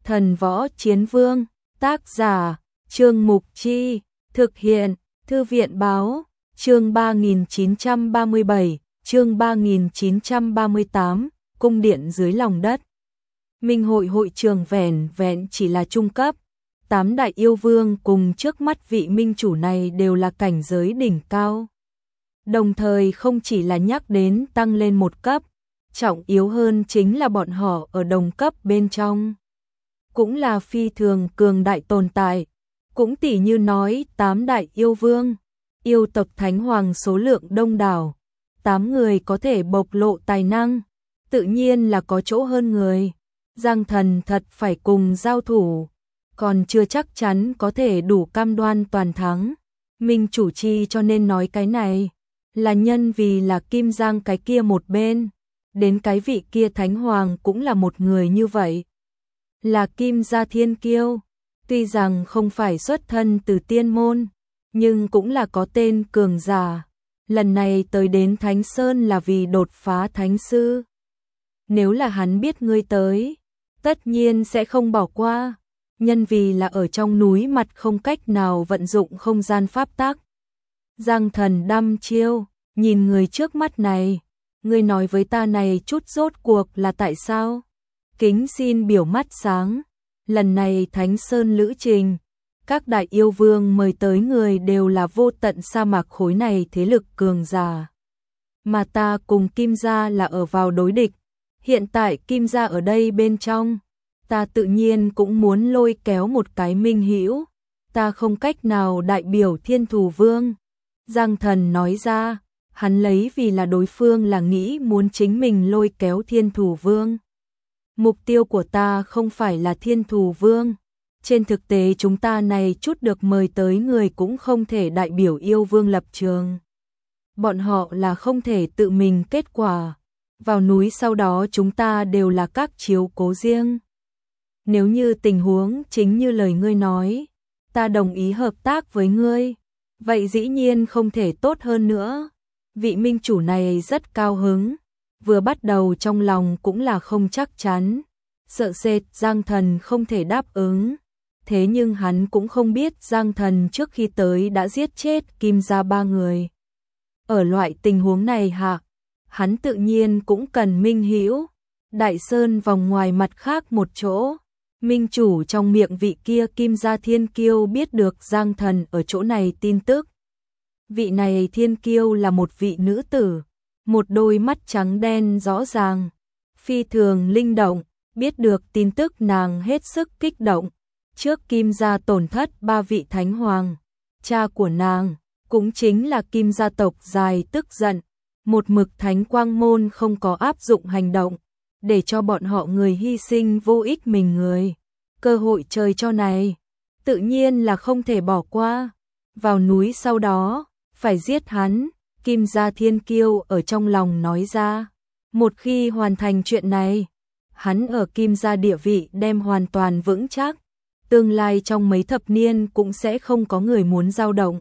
Thần Võ Chiến Vương, tác giả, Trương Mục Chi, thực hiện, Thư viện Báo, chương 3937, chương 3938, cung điện dưới lòng đất. Minh hội hội trường vẻn vẹn chỉ là trung cấp, 8 đại yêu vương cùng trước mắt vị minh chủ này đều là cảnh giới đỉnh cao. Đồng thời không chỉ là nhắc đến tăng lên một cấp, trọng yếu hơn chính là bọn họ ở đồng cấp bên trong. Cũng là phi thường cường đại tồn tại, cũng tỉ như nói 8 đại yêu vương, yêu tộc Thánh Hoàng số lượng đông đảo, 8 người có thể bộc lộ tài năng, tự nhiên là có chỗ hơn người. Giang Thần thật phải cùng giao thủ, còn chưa chắc chắn có thể đủ cam đoan toàn thắng. Minh chủ chi cho nên nói cái này, là nhân vì là Kim Giang cái kia một bên, đến cái vị kia Thánh Hoàng cũng là một người như vậy. Là Kim gia thiên kiêu, tuy rằng không phải xuất thân từ tiên môn, nhưng cũng là có tên cường giả. Lần này tới đến Thánh Sơn là vì đột phá thánh sư. Nếu là hắn biết ngươi tới, tất nhiên sẽ không bỏ qua, nhân vì là ở trong núi mặt không cách nào vận dụng không gian pháp tắc. Giang Thần đăm chiêu, nhìn người trước mắt này, ngươi nói với ta này chút rốt cuộc là tại sao? Kính xin biểu mắt sáng, lần này Thánh Sơn lữ trình, các đại yêu vương mời tới người đều là vô tận sa mạc khối này thế lực cường giả. Mà ta cùng Kim gia là ở vào đối địch, hiện tại Kim gia ở đây bên trong, ta tự nhiên cũng muốn lôi kéo một cái minh hữu, ta không cách nào đại biểu Thiên Thù Vương. Giang Thần nói ra, hắn lấy vì là đối phương là nghĩ muốn chính mình lôi kéo Thiên Thù Vương. Mục tiêu của ta không phải là Thiên Thù Vương. Trên thực tế chúng ta này chút được mời tới người cũng không thể đại biểu yêu vương lập trường. Bọn họ là không thể tự mình kết quả. Vào núi sau đó chúng ta đều là các chiếu cố riêng. Nếu như tình huống chính như lời ngươi nói, ta đồng ý hợp tác với ngươi, vậy dĩ nhiên không thể tốt hơn nữa. Vị minh chủ này rất cao hứng, vừa bắt đầu trong lòng cũng là không chắc chắn, sợ sệt Giang Thần không thể đáp ứng. Thế nhưng hắn cũng không biết Giang Thần trước khi tới đã giết chết Kim gia 3 người. Ở loại tình huống này hạ, hắn tự nhiên cũng cần minh hữu. Đại Sơn vòng ngoài mặt khác một chỗ, minh chủ trong miệng vị kia Kim gia thiên kiêu biết được Giang Thần ở chỗ này tin tức. Vị này thiên kiêu là một vị nữ tử, một đôi mắt trắng đen rõ ràng, phi thường linh động, biết được tin tức nàng hết sức kích động. Trước Kim gia tổn thất 3 vị thánh hoàng, cha của nàng cũng chính là Kim gia tộc dài tức giận, một mực thánh quang môn không có áp dụng hành động, để cho bọn họ người hy sinh vô ích mình người. Cơ hội trời cho này, tự nhiên là không thể bỏ qua. Vào núi sau đó, phải giết hắn, Kim gia thiên kiêu ở trong lòng nói ra. Một khi hoàn thành chuyện này, hắn ở Kim gia địa vị đem hoàn toàn vững chắc. Tương lai trong mấy thập niên cũng sẽ không có người muốn dao động.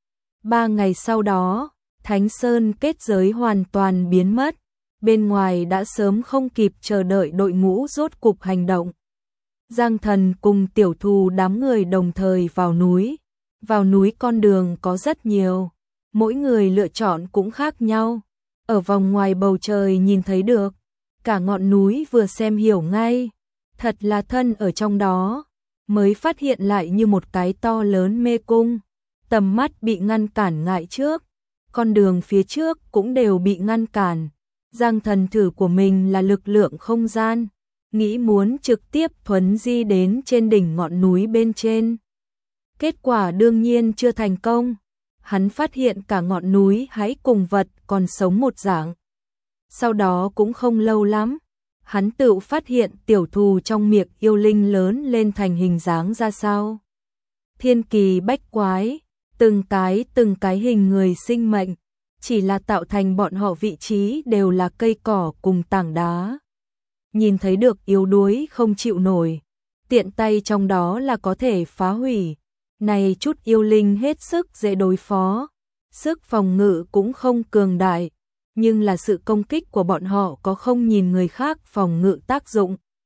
3 ngày sau đó, Thánh Sơn kết giới hoàn toàn biến mất. Bên ngoài đã sớm không kịp chờ đợi đội ngũ rốt cục hành động. Giang Thần cùng tiểu thù đám người đồng thời vào núi. Vào núi con đường có rất nhiều, mỗi người lựa chọn cũng khác nhau. Ở vòng ngoài bầu trời nhìn thấy được, cả ngọn núi vừa xem hiểu ngay, thật là thân ở trong đó. Mới phát hiện lại như một cái to lớn mê cung, tầm mắt bị ngăn cản ngại trước, con đường phía trước cũng đều bị ngăn cản. Giang Thần thử của mình là lực lượng không gian, nghĩ muốn trực tiếp thuấn di đến trên đỉnh ngọn núi bên trên. Kết quả đương nhiên chưa thành công, hắn phát hiện cả ngọn núi hãy cùng vật còn sống một dạng. Sau đó cũng không lâu lắm, hắn tự phát hiện tiểu thù trong miệng yêu linh lớn lên thành hình dáng ra sao. Thiên kỳ bách quái, từng cái hình người sinh mệnh, chỉ là tạo thành bọn họ vị trí đều là cây cỏ cùng tảng đá. Nhìn thấy được yếu đuối không chịu nổi, tiện tay trong đó là có thể phá hủy. Này chút yêu linh hết sức dễ đối phó, sức phòng ngự cũng không cường đại. Nhưng là sự công kích của bọn họ có không nhìn người khác phòng ngự tác dụng.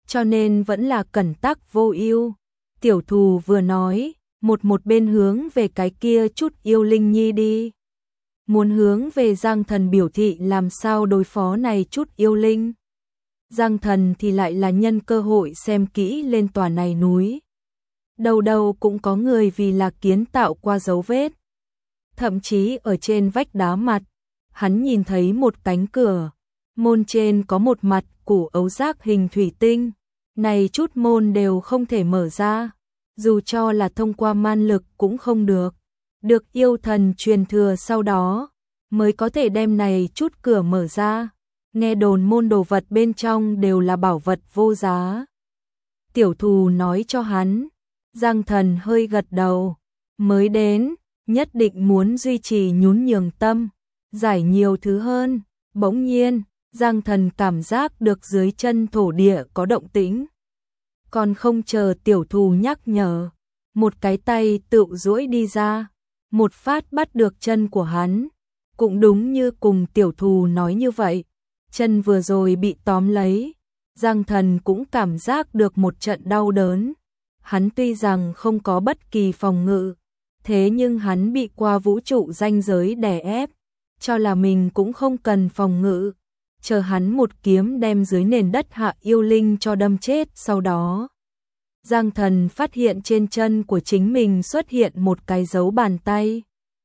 cho nên vẫn là cẩn tắc vô ưu. Tiểu thù vừa nói, một bên hướng về cái kia chút yêu linh nhi đi. Muốn hướng về Giang Thần biểu thị làm sao đối phó này chút yêu linh. Giang Thần thì lại là nhân cơ hội xem kỹ lên tòa này núi. Đầu đầu cũng có người vì là kiến tạo qua dấu vết. Thậm chí ở trên vách đá mặt, hắn nhìn thấy một cánh cửa. Môn trên có một mặt củ ấu giác hình thủy tinh. Này chút môn đều không thể mở ra. Dù cho là thông qua man lực cũng không được. Được yêu thần truyền thừa sau đó, mới có thể đem này chút cửa mở ra. Nghe đồn môn đồ vật bên trong đều là bảo vật vô giá. Tiểu thù nói cho hắn, Giang Thần hơi gật đầu, mới đến, nhất định muốn duy trì nhún nhường tâm, giải nhiều thứ hơn. Bỗng nhiên, Giang Thần cảm giác được dưới chân thổ địa có động tĩnh. Còn không chờ tiểu thù nhắc nhở, một cái tay tựu duỗi đi ra, một phát bắt được chân của hắn. Cũng đúng như cùng tiểu thù nói như vậy, chân vừa rồi bị tóm lấy, Giang Thần cũng cảm giác được một trận đau đớn. Hắn tuy rằng không có bất kỳ phòng ngự, thế nhưng hắn bị qua vũ trụ ranh giới đè ép, cho là mình cũng không cần phòng ngự. Chờ hắn một kiếm đem dưới nền đất hạ yêu linh cho đâm chết. Sau đó, Giang Thần phát hiện trên chân của chính mình xuất hiện một cái dấu bàn tay.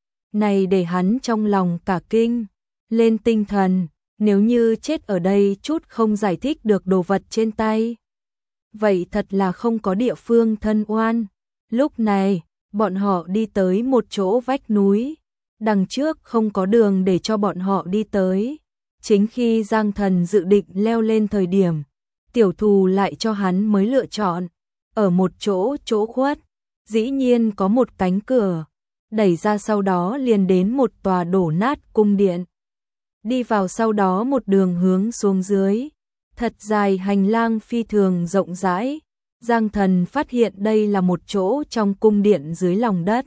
Này để hắn trong lòng cả kinh, lên tinh thần, nếu như chết ở đây chút không giải thích được đồ vật trên tay. Vậy thật là không có địa phương thân oan. Lúc này, bọn họ đi tới một chỗ vách núi, đằng trước không có đường để cho bọn họ đi tới. Chính khi Giang Thần dự định leo lên thời điểm, tiểu thù lại cho hắn mới lựa chọn. Ở một chỗ khuất, dĩ nhiên có một cánh cửa, đẩy ra sau đó liền đến một tòa đổ nát cung điện. Đi vào sau đó một đường hướng xuống dưới, thật dài hành lang phi thường rộng rãi. Giang Thần phát hiện đây là một chỗ trong cung điện dưới lòng đất.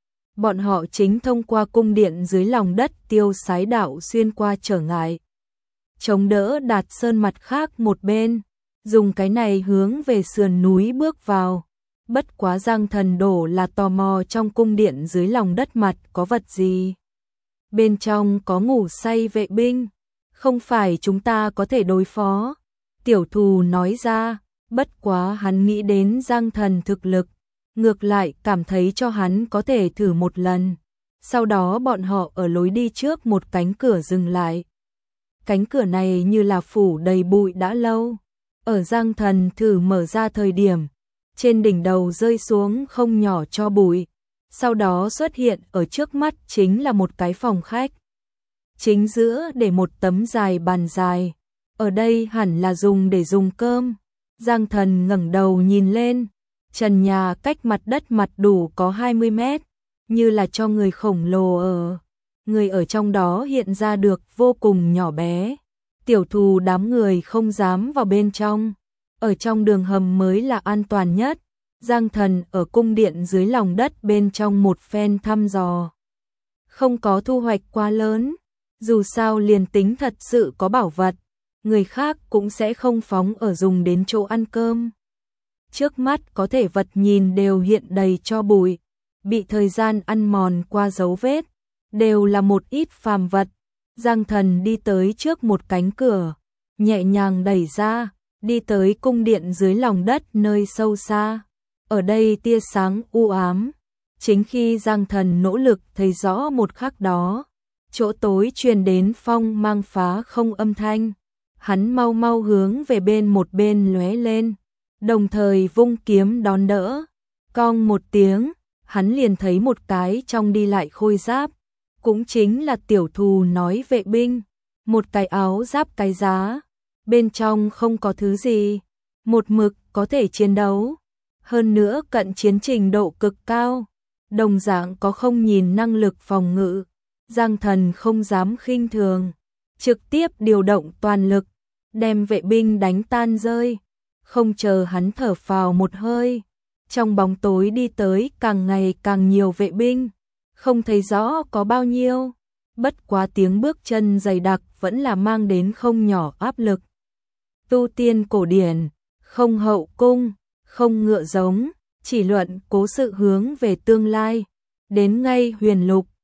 Bọn họ chính thông qua cung điện dưới lòng đất tiêu sái đạo xuyên qua trở ngại, chống đỡ Đạt Sơn mặt khác một bên, dùng cái này hướng về sườn núi bước vào. Bất quá Giang Thần đổ là tò mò trong cung điện dưới lòng đất mặt có vật gì. Bên trong có ngủ say vệ binh, không phải chúng ta có thể đối phó. Tiểu thù nói ra, bất quá hắn nghĩ đến Giang Thần thực lực, ngược lại cảm thấy cho hắn có thể thử một lần. Sau đó bọn họ ở lối đi trước một cánh cửa dừng lại. Cánh cửa này như là phủ đầy bụi đã lâu. Ở Giang Thần thử mở ra thời điểm, trên đỉnh đầu rơi xuống không nhỏ cho bụi. Sau đó xuất hiện ở trước mắt chính là một cái phòng khách. Chính giữa để một tấm dài bàn dài. Ở đây hẳn là dùng để dùng cơm. Giang Thần ngẩng đầu nhìn lên. Trần nhà cách mặt đất mặt đủ có 20 mét. Như là cho người khổng lồ ở. Người ở trong đó hiện ra được vô cùng nhỏ bé. Tiểu thù đám người không dám vào bên trong. Ở trong đường hầm mới là an toàn nhất. Giang Thần ở cung điện dưới lòng đất bên trong một phen thăm dò. Không có thu hoạch quá lớn. Dù sao liền tính thật sự có bảo vật, người khác cũng sẽ không phóng ở dùng đến chỗ ăn cơm. Trước mắt có thể vật nhìn đều hiện đầy cho bụi, bị thời gian ăn mòn qua dấu vết, đều là một ít phàm vật. Giang Thần đi tới trước một cánh cửa, nhẹ nhàng đẩy ra, đi tới cung điện dưới lòng đất nơi sâu xa. Ở đây tia sáng u ám, chính khi Giang Thần nỗ lực thấy rõ một khắc đó, chỗ tối truyền đến phong mang phá không âm thanh. Hắn mau mau hướng về một bên lóe lên, đồng thời vung kiếm đón đỡ. Cong một tiếng, hắn liền thấy một cái trong đi lại khôi giáp, cũng chính là tiểu thù nói vệ binh, một cái áo giáp cái giá, bên trong không có thứ gì, một mực có thể chiến đấu, hơn nữa cận chiến trình độ cực cao, đồng dạng có không nhìn năng lực phòng ngự. Giang Thần không dám khinh thường, trực tiếp điều động toàn lực, đem vệ binh đánh tan rơi. Không chờ hắn thở phào một hơi, trong bóng tối đi tới càng ngày càng nhiều vệ binh, không thấy rõ có bao nhiêu, bất quá tiếng bước chân dày đặc vẫn là mang đến không nhỏ áp lực. Tu tiên cổ điển, không hậu cung, không ngựa giống, chỉ luận cố sự hướng về tương lai. Đến ngay Huyền Lục,